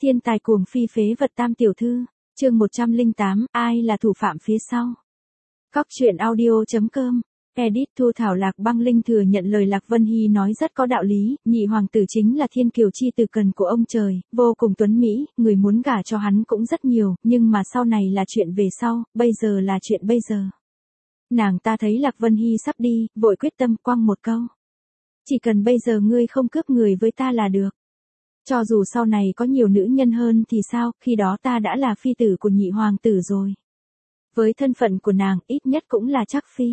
Thiên tài cuồng phi phế vật tam tiểu thư, chương 108, ai là thủ phạm phía sau. Cóc truyện audio.com, edit Thu Thảo. Lạc Băng Linh thừa nhận lời Lạc Vân Hy nói rất có đạo lý, nhị hoàng tử chính là thiên kiều chi tử cần của ông trời, vô cùng tuấn mỹ, người muốn gả cho hắn cũng rất nhiều, nhưng mà sau này là chuyện về sau, bây giờ là chuyện bây giờ. Nàng ta thấy Lạc Vân Hy sắp đi, vội quyết tâm quăng một câu. Chỉ cần bây giờ ngươi không cướp người với ta là được. Cho dù sau này có nhiều nữ nhân hơn thì sao, khi đó ta đã là phi tử của nhị hoàng tử rồi. Với thân phận của nàng, ít nhất cũng là chắc phi.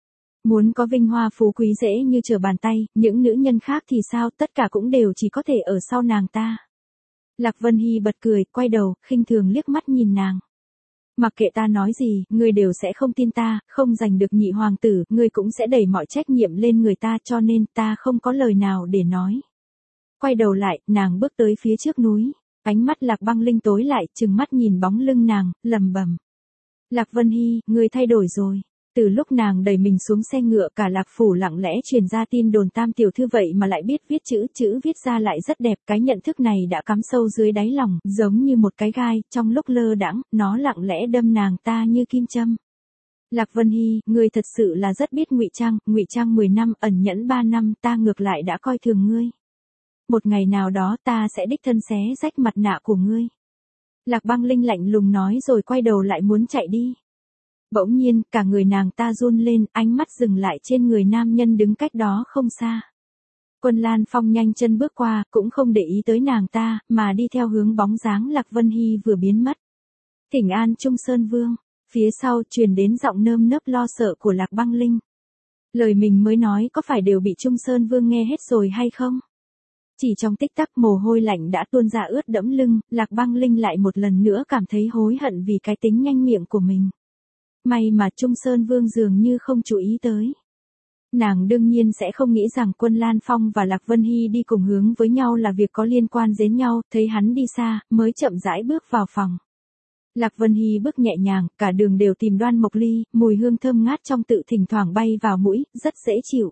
Muốn có vinh hoa phú quý dễ như trở bàn tay, những nữ nhân khác thì sao, tất cả cũng đều chỉ có thể ở sau nàng ta. Lạc Vân Hy bật cười, quay đầu, khinh thường liếc mắt nhìn nàng. Mặc kệ ta nói gì, ngươi đều sẽ không tin ta, không giành được nhị hoàng tử, ngươi cũng sẽ đẩy mọi trách nhiệm lên người ta, cho nên ta không có lời nào để nói. Quay đầu lại, nàng bước tới phía trước núi, ánh mắt Lạc Băng Linh tối lại, trừng mắt nhìn bóng lưng nàng, lẩm bẩm. Lạc Vân Hy, ngươi thay đổi rồi. Từ lúc nàng đẩy mình xuống xe ngựa, cả Lạc phủ lặng lẽ truyền ra tin đồn tam tiểu thư vậy mà lại biết viết chữ viết ra lại rất đẹp, cái nhận thức này đã cắm sâu dưới đáy lòng, giống như một cái gai, trong lúc lơ đãng, nó lặng lẽ đâm nàng ta như kim châm. Lạc Vân Hy, ngươi thật sự là rất biết ngụy trang 10 năm, ẩn nhẫn 3 năm, ta ngược lại đã coi thường ngươi. Một ngày nào đó ta sẽ đích thân xé rách mặt nạ của ngươi. Lạc Băng Linh lạnh lùng nói rồi quay đầu lại muốn chạy đi. Bỗng nhiên, cả người nàng ta run lên, ánh mắt dừng lại trên người nam nhân đứng cách đó không xa. Quân Lan Phong nhanh chân bước qua, cũng không để ý tới nàng ta, mà đi theo hướng bóng dáng Lạc Vân Hy vừa biến mất. Thỉnh an Trung Sơn Vương, phía sau truyền đến giọng nơm nớp lo sợ của Lạc Băng Linh. Lời mình mới nói có phải đều bị Trung Sơn Vương nghe hết rồi hay không? Chỉ trong tích tắc mồ hôi lạnh đã tuôn ra ướt đẫm lưng, Lạc Băng Linh lại một lần nữa cảm thấy hối hận vì cái tính nhanh miệng của mình. May mà Trung Sơn Vương dường như không chú ý tới. Nàng đương nhiên sẽ không nghĩ rằng Quân Lan Phong và Lạc Vân Hy đi cùng hướng với nhau là việc có liên quan đến nhau, thấy hắn đi xa, mới chậm rãi bước vào phòng. Lạc Vân Hy bước nhẹ nhàng, cả đường đều tìm Đoan Mộc Ly, mùi hương thơm ngát trong tự thỉnh thoảng bay vào mũi, rất dễ chịu.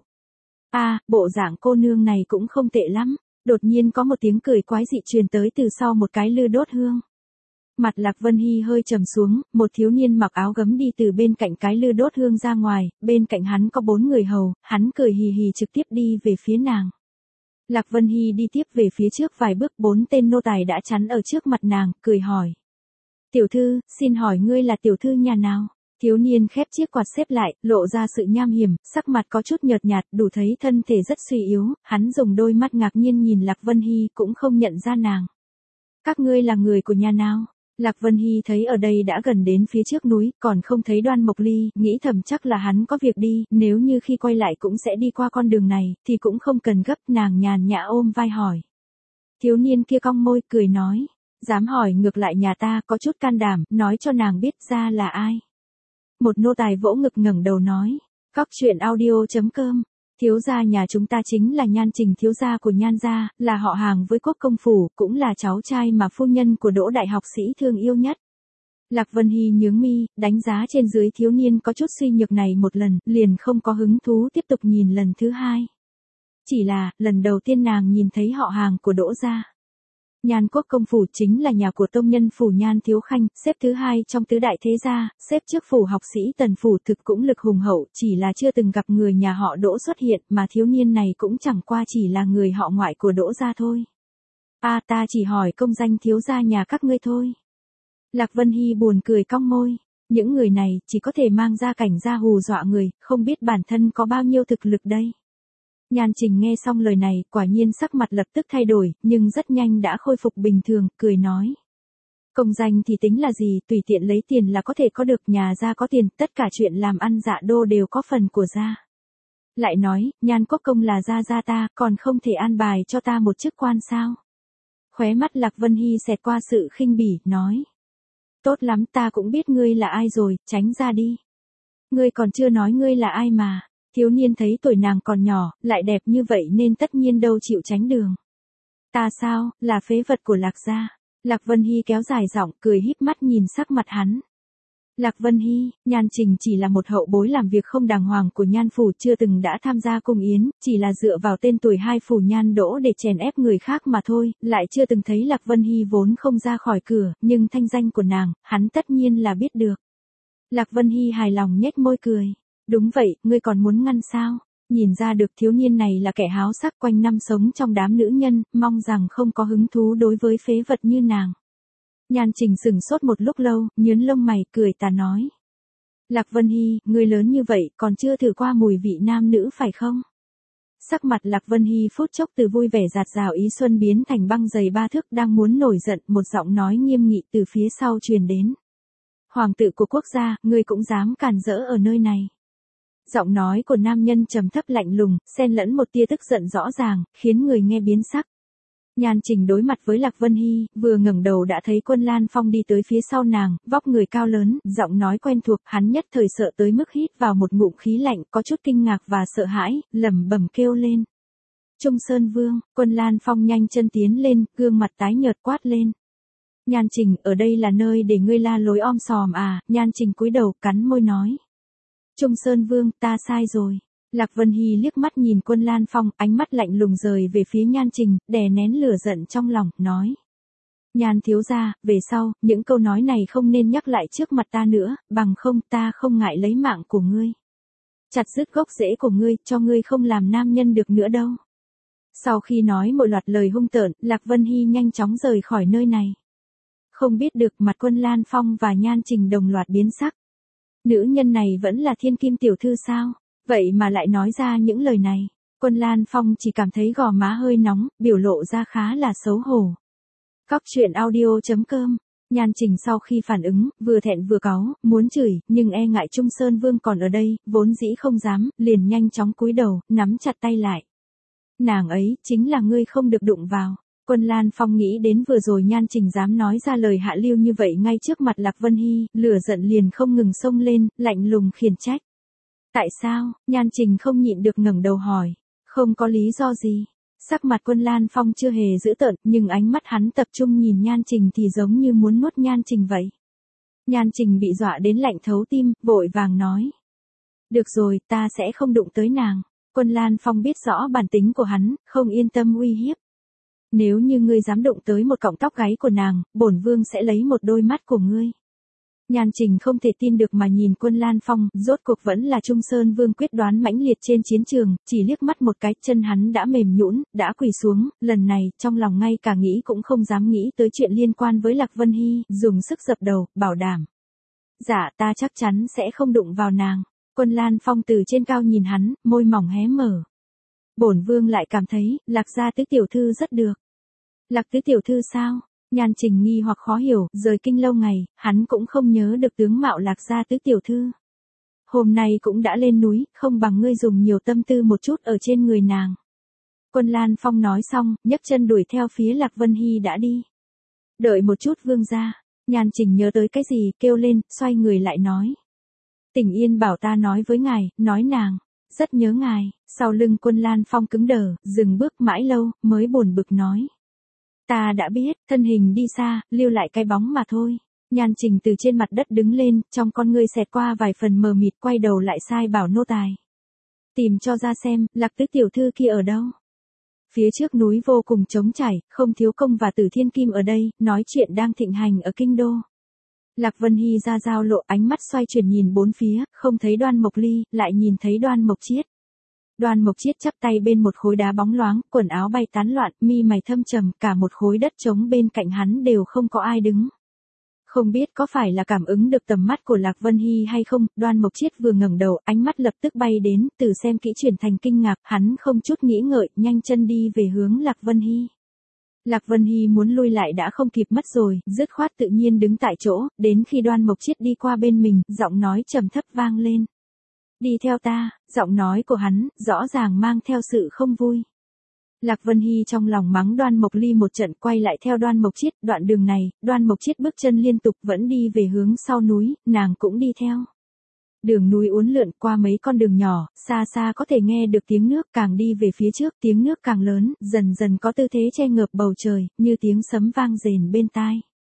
Bộ dạng cô nương này cũng không tệ lắm. Đột nhiên có một tiếng cười quái dị truyền tới từ sau một cái lư đốt hương. Mặt Lạc Vân Hy hơi trầm xuống, một thiếu niên mặc áo gấm đi từ bên cạnh cái lư đốt hương ra ngoài, bên cạnh hắn có 4 người hầu, hắn cười hì hì trực tiếp đi về phía nàng. Lạc Vân Hy đi tiếp về phía trước vài bước, 4 tên nô tài đã chắn ở trước mặt nàng, cười hỏi. Tiểu thư, xin hỏi ngươi là tiểu thư nhà nào? Thiếu niên khép chiếc quạt xếp lại, lộ ra sự nham hiểm, sắc mặt có chút nhợt nhạt, đủ thấy thân thể rất suy yếu, hắn dùng đôi mắt ngạc nhiên nhìn Lạc Vân Hy cũng không nhận ra nàng. Các ngươi là người của nhà nào? Lạc Vân Hy thấy ở đây đã gần đến phía trước núi, còn không thấy Đoan Mộc Ly, nghĩ thầm chắc là hắn có việc đi, nếu như khi quay lại cũng sẽ đi qua con đường này, thì cũng không cần gấp, nàng nhàn nhã ôm vai hỏi. Thiếu niên kia cong môi, cười nói, dám hỏi ngược lại nhà ta, có chút can đảm, nói cho nàng biết ra là ai. Một nô tài vỗ ngực ngẩng đầu nói, cóc truyện audio.com, thiếu gia nhà chúng ta chính là Nhan Trình thiếu gia của Nhan gia, là họ hàng với Quốc công phủ, cũng là cháu trai mà phu nhân của Đỗ đại học sĩ thương yêu nhất. Lạc Vân Hy nhướng mi, đánh giá trên dưới thiếu niên có chút suy nhược này một lần, liền không có hứng thú tiếp tục nhìn lần thứ hai. Chỉ là, lần đầu tiên nàng nhìn thấy họ hàng của Đỗ gia. Nhan Quốc công phủ chính là nhà của tông nhân phủ Nhan Thiếu Khanh, xếp thứ 2 trong tứ đại thế gia, xếp trước phủ học sĩ Tần phủ thực cũng lực hùng hậu, chỉ là chưa từng gặp người nhà họ Đỗ xuất hiện, mà thiếu niên này cũng chẳng qua chỉ là người họ ngoại của Đỗ gia thôi. Ta chỉ hỏi công danh thiếu gia nhà các ngươi thôi. Lạc Vân Hy buồn cười cong môi, những người này chỉ có thể mang ra cảnh gia hù dọa người, không biết bản thân có bao nhiêu thực lực đây. Nhan Trình nghe xong lời này, quả nhiên sắc mặt lập tức thay đổi, nhưng rất nhanh đã khôi phục bình thường, cười nói. Công danh thì tính là gì, tùy tiện lấy tiền là có thể có được, nhà gia có tiền, tất cả chuyện làm ăn dạ đô đều có phần của gia. Lại nói, Nhan Quốc công là gia ta, còn không thể an bài cho ta một chức quan sao? Khóe mắt Lạc Vân Hy xẹt qua sự khinh bỉ, nói. Tốt lắm, ta cũng biết ngươi là ai rồi, tránh ra đi. Ngươi còn chưa nói ngươi là ai mà. Thiếu niên thấy tuổi nàng còn nhỏ, lại đẹp như vậy nên tất nhiên đâu chịu tránh đường. Ta sao, là phế vật của Lạc gia. Lạc Vân Hy kéo dài giọng, cười híp mắt nhìn sắc mặt hắn. Lạc Vân Hy, Nhan Trình chỉ là một hậu bối làm việc không đàng hoàng của Nhan phủ, chưa từng đã tham gia cung yến, chỉ là dựa vào tên tuổi hai phủ Nhan Đỗ để chèn ép người khác mà thôi, lại chưa từng thấy Lạc Vân Hy vốn không ra khỏi cửa, nhưng thanh danh của nàng, hắn tất nhiên là biết được. Lạc Vân Hy hài lòng nhếch môi cười. Đúng vậy, ngươi còn muốn ngăn sao? Nhìn ra được thiếu niên này là kẻ háo sắc, quanh năm sống trong đám nữ nhân, mong rằng không có hứng thú đối với phế vật như nàng. Nhan Trình sững sốt một lúc lâu, nhướng lông mày, cười tà nói. Lạc Vân Hy, ngươi lớn như vậy, còn chưa thử qua mùi vị nam nữ phải không? Sắc mặt Lạc Vân Hy phút chốc từ vui vẻ dạt dào ý xuân biến thành băng dày ba thước, đang muốn nổi giận, một giọng nói nghiêm nghị từ phía sau truyền đến. Hoàng tử của quốc gia, ngươi cũng dám càn rỡ ở nơi này. Giọng nói của nam nhân trầm thấp lạnh lùng, xen lẫn một tia tức giận rõ ràng, khiến người nghe biến sắc. Nhan Trình đối mặt với Lạc Vân Hy, vừa ngẩng đầu đã thấy Quân Lan Phong đi tới phía sau nàng, vóc người cao lớn, giọng nói quen thuộc, hắn nhất thời sợ tới mức hít vào một ngụm khí lạnh, có chút kinh ngạc và sợ hãi, lẩm bẩm kêu lên. Trung Sơn Vương, Quân Lan Phong nhanh chân tiến lên, gương mặt tái nhợt quát lên. Nhan Trình, ở đây là nơi để ngươi la lối om sòm à? Nhan Trình cúi đầu, cắn môi nói. Trung Sơn Vương, ta sai rồi. Lạc Vân Hy liếc mắt nhìn Quân Lan Phong, ánh mắt lạnh lùng rời về phía Nhan Trình, đè nén lửa giận trong lòng, nói. Nhan thiếu gia, về sau, những câu nói này không nên nhắc lại trước mặt ta nữa, bằng không ta không ngại lấy mạng của ngươi. Chặt dứt gốc rễ của ngươi, cho ngươi không làm nam nhân được nữa đâu. Sau khi nói một loạt lời hung tợn, Lạc Vân Hy nhanh chóng rời khỏi nơi này. Không biết được mặt Quân Lan Phong và Nhan Trình đồng loạt biến sắc. Nữ nhân này vẫn là thiên kim tiểu thư sao? Vậy mà lại nói ra những lời này. Quân Lan Phong chỉ cảm thấy gò má hơi nóng, biểu lộ ra khá là xấu hổ. Cóc truyện audio.com. Nhan Trình sau khi phản ứng, vừa thẹn vừa cáu, muốn chửi, nhưng e ngại Trung Sơn Vương còn ở đây, vốn dĩ không dám, liền nhanh chóng cúi đầu, nắm chặt tay lại. Nàng ấy, chính là ngươi không được đụng vào. Quân Lan Phong nghĩ đến vừa rồi Nhan Trình dám nói ra lời hạ lưu như vậy ngay trước mặt Lạc Vân Hy, lửa giận liền không ngừng xông lên, lạnh lùng khiển trách. Tại sao? Nhan Trình không nhịn được ngẩng đầu hỏi. Không có lý do gì. Sắc mặt Quân Lan Phong chưa hề dữ tợn, nhưng ánh mắt hắn tập trung nhìn Nhan Trình thì giống như muốn nuốt Nhan Trình vậy. Nhan Trình bị dọa đến lạnh thấu tim, vội vàng nói. Được rồi, ta sẽ không đụng tới nàng. Quân Lan Phong biết rõ bản tính của hắn, không yên tâm uy hiếp. Nếu như ngươi dám đụng tới một cọng tóc gáy của nàng, bổn vương sẽ lấy một đôi mắt của ngươi. Nhan Trình không thể tin được mà nhìn Quân Lan Phong, rốt cuộc vẫn là Trung Sơn Vương quyết đoán mãnh liệt trên chiến trường, chỉ liếc mắt một cái, chân hắn đã mềm nhũn, đã quỳ xuống, lần này, trong lòng ngay cả nghĩ cũng không dám nghĩ tới chuyện liên quan với Lạc Vân Hy, dùng sức dập đầu, bảo đảm. Dạ, ta chắc chắn sẽ không đụng vào nàng. Quân Lan Phong từ trên cao nhìn hắn, môi mỏng hé mở. Bổn vương lại cảm thấy, Lạc gia tứ tiểu thư rất được. Lạc tứ tiểu thư sao? Nhan Trình nghi hoặc khó hiểu, rời kinh lâu ngày, hắn cũng không nhớ được tướng mạo Lạc gia tứ tiểu thư. Hôm nay cũng đã lên núi, không bằng ngươi dùng nhiều tâm tư một chút ở trên người nàng. Quân Lan Phong nói xong, nhấc chân đuổi theo phía Lạc Vân Hy đã đi. Đợi một chút vương gia. Nhan Trình nhớ tới cái gì, kêu lên, xoay người lại nói. Tỉnh Yên bảo ta nói với ngài, nói nàng. Rất nhớ ngài. Sau lưng Quân Lan Phong cứng đờ, dừng bước mãi lâu, mới buồn bực nói. Ta đã biết, thân hình đi xa, lưu lại cái bóng mà thôi. Nhan Trình từ trên mặt đất đứng lên, trong con ngươi xẹt qua vài phần mờ mịt, quay đầu lại sai bảo nô tài. Tìm cho ra xem, Lạc tứ tiểu thư kia ở đâu. Phía trước núi vô cùng trống trải, không thiếu công và Tử Thiên Kim ở đây, nói chuyện đang thịnh hành ở kinh đô. Lạc Vân Hy ra giao lộ, ánh mắt xoay chuyển nhìn bốn phía, không thấy Đoan Mộc Ly, lại nhìn thấy Đoan Mộc Chiết. Đoan Mộc Chiết chắp tay bên một khối đá bóng loáng, quần áo bay tán loạn, mi mày thâm trầm, cả một khối đất trống bên cạnh hắn đều không có ai đứng. Không biết có phải là cảm ứng được tầm mắt của Lạc Vân Hy hay không, Đoan Mộc Chiết vừa ngẩng đầu, ánh mắt lập tức bay đến, từ xem kỹ chuyển thành kinh ngạc, hắn không chút nghĩ ngợi, nhanh chân đi về hướng Lạc Vân Hy. Lạc Vân Hy muốn lui lại đã không kịp mất rồi, dứt khoát tự nhiên đứng tại chỗ, đến khi Đoan Mộc Chiết đi qua bên mình, giọng nói trầm thấp vang lên. Đi theo ta, giọng nói của hắn, rõ ràng mang theo sự không vui. Lạc Vân Hy trong lòng mắng Đoan Mộc Ly một trận, quay lại theo Đoan Mộc Chiết, đoạn đường này, Đoan Mộc Chiết bước chân liên tục vẫn đi về hướng sau núi, nàng cũng đi theo. Đường núi uốn lượn qua mấy con đường nhỏ, xa xa có thể nghe được tiếng nước, càng đi về phía trước tiếng nước càng lớn, dần dần có tư thế che ngợp bầu trời, như tiếng sấm vang rền bên tai.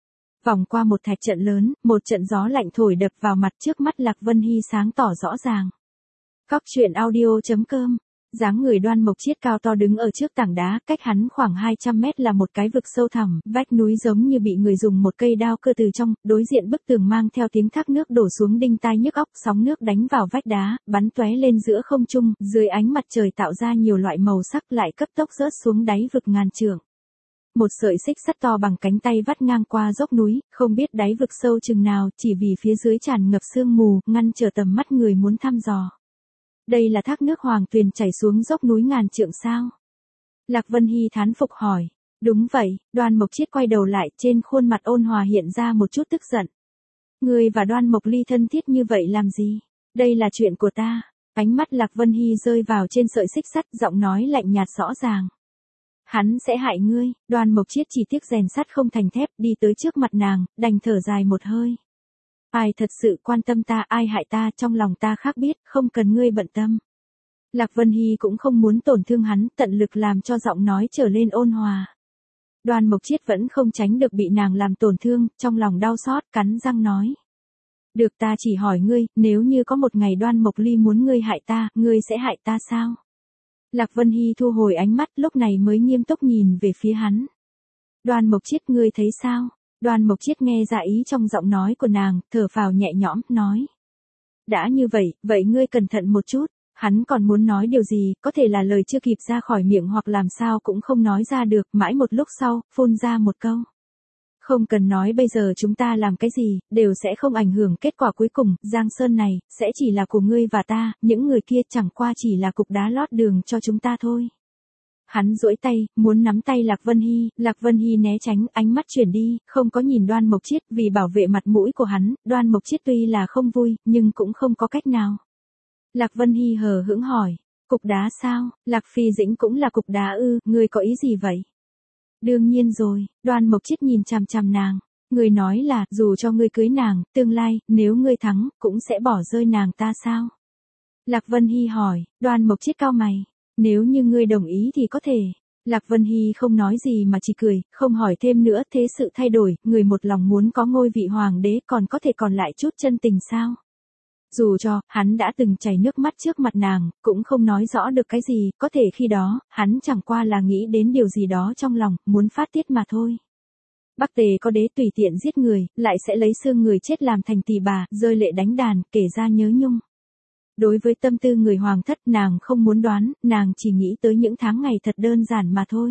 Vòng qua một thạch trận lớn, một trận gió lạnh thổi đập vào mặt, trước mắt Lạc Vân Hy sáng tỏ rõ ràng. Cóc truyện audio.com. Dáng người Đoan Mộc Chiết cao to đứng ở trước tảng đá, cách hắn khoảng 200 mét là một cái vực sâu thẳm, vách núi giống như bị người dùng một cây đao cưa từ trong, đối diện bức tường mang theo tiếng thác nước đổ xuống đinh tai nhức óc, sóng nước đánh vào vách đá, bắn tóe lên giữa không trung, dưới ánh mặt trời tạo ra nhiều loại màu sắc, lại cấp tốc rớt xuống đáy vực ngàn trượng. Một sợi xích sắt to bằng cánh tay vắt ngang qua dốc núi, không biết đáy vực sâu chừng nào, chỉ vì phía dưới tràn ngập sương mù, ngăn trở tầm mắt người muốn thăm dò. Đây là thác nước Hoàng Tuyền chảy xuống dốc núi ngàn trượng sao? Lạc Vân Hy thán phục hỏi. Đúng vậy, Đoan Mộc Chiết quay đầu lại, trên khuôn mặt ôn hòa hiện ra một chút tức giận. Ngươi và Đoan Mộc Ly thân thiết như vậy làm gì? Đây là chuyện của ta. Ánh mắt Lạc Vân Hy rơi vào trên sợi xích sắt, giọng nói lạnh nhạt rõ ràng. Hắn sẽ hại ngươi. Đoan Mộc Chiết chỉ tiếc rèn sắt không thành thép, đi tới trước mặt nàng, đành thở dài một hơi. Ai thật sự quan tâm ta, ai hại ta, trong lòng ta khác biết, không cần ngươi bận tâm. Lạc Vân Hy cũng không muốn tổn thương hắn, tận lực làm cho giọng nói trở lên ôn hòa. Đoan Mộc Chiết vẫn không tránh được bị nàng làm tổn thương, trong lòng đau xót, cắn răng nói. Được, ta chỉ hỏi ngươi, nếu như có một ngày Đoan Mộc Ly muốn ngươi hại ta, ngươi sẽ hại ta sao? Lạc Vân Hy thu hồi ánh mắt, lúc này mới nghiêm túc nhìn về phía hắn. Đoan Mộc Chiết, ngươi thấy sao? Đoan Mộc Chiết nghe ra ý trong giọng nói của nàng, thở phào nhẹ nhõm, nói. Đã như vậy, vậy ngươi cẩn thận một chút. Hắn còn muốn nói điều gì, có thể là lời chưa kịp ra khỏi miệng hoặc làm sao cũng không nói ra được, mãi một lúc sau, phun ra một câu. Không cần nói bây giờ chúng ta làm cái gì, đều sẽ không ảnh hưởng kết quả cuối cùng, Giang Sơn này, sẽ chỉ là của ngươi và ta, những người kia chẳng qua chỉ là cục đá lót đường cho chúng ta thôi. Hắn duỗi tay, muốn nắm tay Lạc Vân Hy né tránh, ánh mắt chuyển đi, không có nhìn Đoan Mộc Chiết, vì bảo vệ mặt mũi của hắn, Đoan Mộc Chiết tuy là không vui, nhưng cũng không có cách nào. Lạc Vân Hy hờ hững hỏi, cục đá sao? Lạc Phi Dĩnh cũng là cục đá ư, ngươi có ý gì vậy? Đương nhiên rồi, Đoan Mộc Chiết nhìn chằm chằm nàng, ngươi nói là, dù cho ngươi cưới nàng, tương lai, nếu ngươi thắng, cũng sẽ bỏ rơi nàng ta sao? Lạc Vân Hy hỏi, Đoan Mộc Chiết cau mày. Nếu như ngươi đồng ý thì có thể. Lạc Vân Hy không nói gì mà chỉ cười, không hỏi thêm nữa, thế sự thay đổi, người một lòng muốn có ngôi vị hoàng đế còn có thể còn lại chút chân tình sao? Dù cho, hắn đã từng chảy nước mắt trước mặt nàng, cũng không nói rõ được cái gì, có thể khi đó, hắn chẳng qua là nghĩ đến điều gì đó trong lòng, muốn phát tiết mà thôi. Bắc Tề có đế tùy tiện giết người, lại sẽ lấy xương người chết làm thành tỳ bà, rơi lệ đánh đàn, kể ra nhớ nhung. Đối với tâm tư người hoàng thất nàng không muốn đoán, nàng chỉ nghĩ tới những tháng ngày thật đơn giản mà thôi.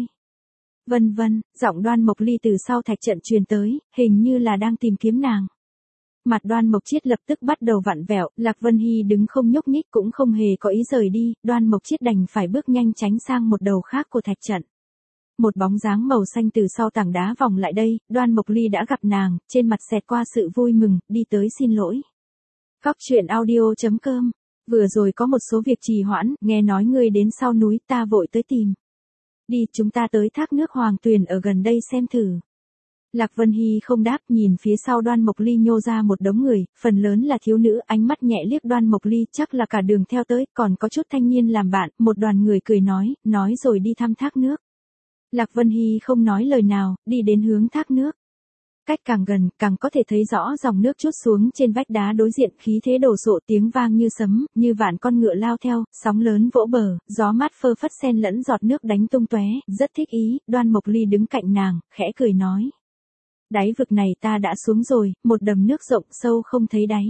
Vân vân, giọng Đoan Mộc Ly từ sau thạch trận truyền tới, hình như là đang tìm kiếm nàng. Mặt Đoan Mộc Chiết lập tức bắt đầu vặn vẹo, Lạc Vân Hy đứng không nhúc nhích cũng không hề có ý rời đi, Đoan Mộc Chiết đành phải bước nhanh tránh sang một đầu khác của thạch trận. Một bóng dáng màu xanh từ sau tảng đá vòng lại đây, Đoan Mộc Ly đã gặp nàng, trên mặt xẹt qua sự vui mừng, đi tới xin lỗi. Cóc truyện audio.com. Vừa rồi có một số việc trì hoãn, nghe nói ngươi đến sau núi, ta vội tới tìm. Đi, chúng ta tới thác nước Hoàng Tuyền ở gần đây xem thử. Lạc Vân Hy không đáp, nhìn phía sau Đoan Mộc Ly nhô ra một đống người, phần lớn là thiếu nữ, ánh mắt nhẹ liếc Đoan Mộc Ly, chắc là cả đường theo tới, còn có chút thanh niên làm bạn, một đoàn người cười nói rồi đi thăm thác nước. Lạc Vân Hy không nói lời nào, đi đến hướng thác nước. Cách càng gần, càng có thể thấy rõ dòng nước trút xuống trên vách đá đối diện, khí thế đổ sộ, tiếng vang như sấm, như vạn con ngựa lao theo, sóng lớn vỗ bờ, gió mát phơ phất xen lẫn giọt nước đánh tung tóe, rất thích ý. Đoan Mộc Ly đứng cạnh nàng, khẽ cười nói. Đáy vực này ta đã xuống rồi, một đầm nước rộng sâu không thấy đáy.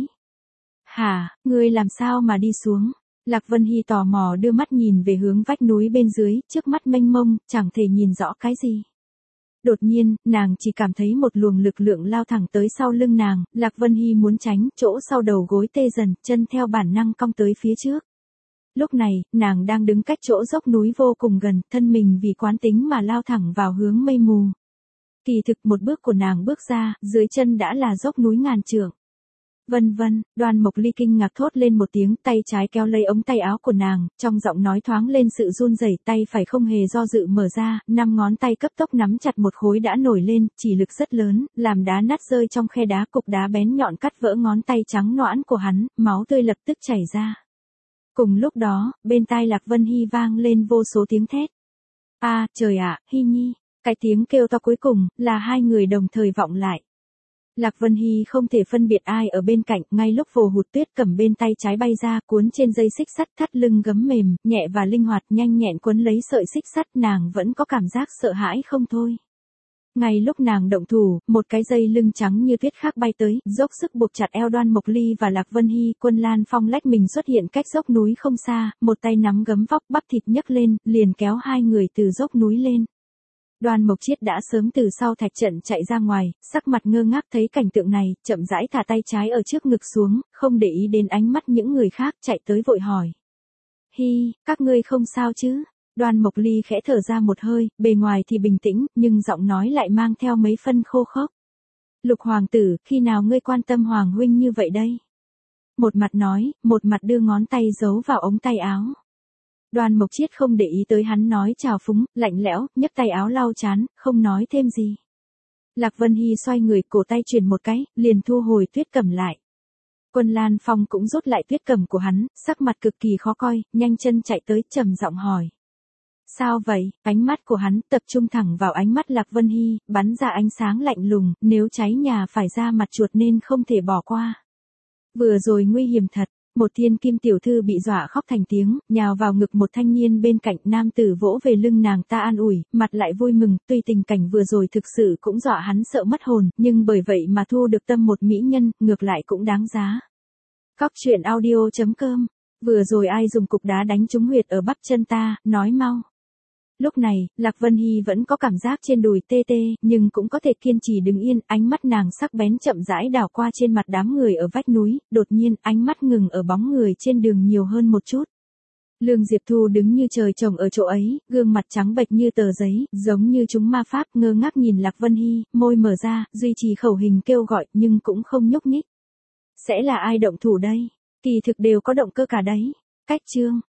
Hả, ngươi làm sao mà đi xuống? Lạc Vân Hy tò mò đưa mắt nhìn về hướng vách núi bên dưới, trước mắt mênh mông, chẳng thể nhìn rõ cái gì. Đột nhiên, nàng chỉ cảm thấy một luồng lực lượng lao thẳng tới sau lưng nàng, Lạc Vân Hy muốn tránh, chỗ sau đầu gối tê dần, chân theo bản năng cong tới phía trước. Lúc này, nàng đang đứng cách chỗ dốc núi vô cùng gần, thân mình vì quán tính mà lao thẳng vào hướng mây mù. Kỳ thực một bước của nàng bước ra, dưới chân đã là dốc núi ngàn trượng. Vân vân, Đoan Mộc Ly kinh ngạc thốt lên một tiếng, tay trái kéo lấy ống tay áo của nàng, trong giọng nói thoáng lên sự run rẩy, tay phải không hề do dự mở ra, 5 ngón tay cấp tốc nắm chặt một khối đã nổi lên, chỉ lực rất lớn, làm đá nát rơi trong khe đá, cục đá bén nhọn cắt vỡ ngón tay trắng nõn của hắn, máu tươi lập tức chảy ra. Cùng lúc đó, bên tai Lạc Vân Hy vang lên vô số tiếng thét. A, trời ạ, Hy Nhi, cái tiếng kêu to cuối cùng, là hai người đồng thời vọng lại. Lạc Vân Hy không thể phân biệt ai ở bên cạnh, ngay lúc Vồ Hụt Tuyết cầm bên tay trái bay ra, cuốn trên dây xích sắt, thắt lưng gấm mềm, nhẹ và linh hoạt, nhanh nhẹn quấn lấy sợi xích sắt, nàng vẫn có cảm giác sợ hãi không thôi. Ngay lúc nàng động thủ, một cái dây lưng trắng như tuyết khác bay tới, dốc sức buộc chặt eo Đoan Mộc Ly và Lạc Vân Hy. Quân Lan Phong lách mình xuất hiện cách dốc núi không xa, một tay nắm gấm vóc bắp thịt nhấc lên, liền kéo hai người từ dốc núi lên. Đoan Mộc Chiết đã sớm từ sau thạch trận chạy ra ngoài, sắc mặt ngơ ngác thấy cảnh tượng này, chậm rãi thả tay trái ở trước ngực xuống, không để ý đến ánh mắt những người khác, chạy tới vội hỏi. Hi, các ngươi không sao chứ? Đoan Mộc Ly khẽ thở ra một hơi, bề ngoài thì bình tĩnh, nhưng giọng nói lại mang theo mấy phân khô khốc. Lục hoàng tử, khi nào ngươi quan tâm hoàng huynh như vậy đây? Một mặt nói, một mặt đưa ngón tay giấu vào ống tay áo. Đoan Mộc Chiết không để ý tới hắn nói chào phúng, lạnh lẽo, nhấc tay áo lau chán, không nói thêm gì. Lạc Vân Hy xoay người, cổ tay chuyển một cái, liền thu hồi tuyết cầm lại. Quân Lan Phong cũng rút lại tuyết cầm của hắn, sắc mặt cực kỳ khó coi, nhanh chân chạy tới, trầm giọng hỏi. Sao vậy? Ánh mắt của hắn tập trung thẳng vào ánh mắt Lạc Vân Hy, bắn ra ánh sáng lạnh lùng, nếu cháy nhà phải ra mặt chuột nên không thể bỏ qua. Vừa rồi nguy hiểm thật. Một thiên kim tiểu thư bị dọa khóc thành tiếng, nhào vào ngực một thanh niên bên cạnh, nam tử vỗ về lưng nàng ta an ủi, mặt lại vui mừng, tuy tình cảnh vừa rồi thực sự cũng dọa hắn sợ mất hồn, nhưng bởi vậy mà thu được tâm một mỹ nhân, ngược lại cũng đáng giá. Cóc truyện audio.com. Vừa rồi ai dùng cục đá đánh trúng huyệt ở bắp chân ta, nói mau. Lúc này, Lạc Vân Hy vẫn có cảm giác trên đùi tê tê, nhưng cũng có thể kiên trì đứng yên, ánh mắt nàng sắc bén chậm rãi đảo qua trên mặt đám người ở vách núi, đột nhiên, ánh mắt ngừng ở bóng người trên đường nhiều hơn một chút. Lương Diệp Thu đứng như trời trồng ở chỗ ấy, gương mặt trắng bệch như tờ giấy, giống như chúng ma pháp, ngơ ngác nhìn Lạc Vân Hy, môi mở ra, duy trì khẩu hình kêu gọi, nhưng cũng không nhúc nhích. Sẽ là ai động thủ đây? Kỳ thực đều có động cơ cả đấy. Cách chương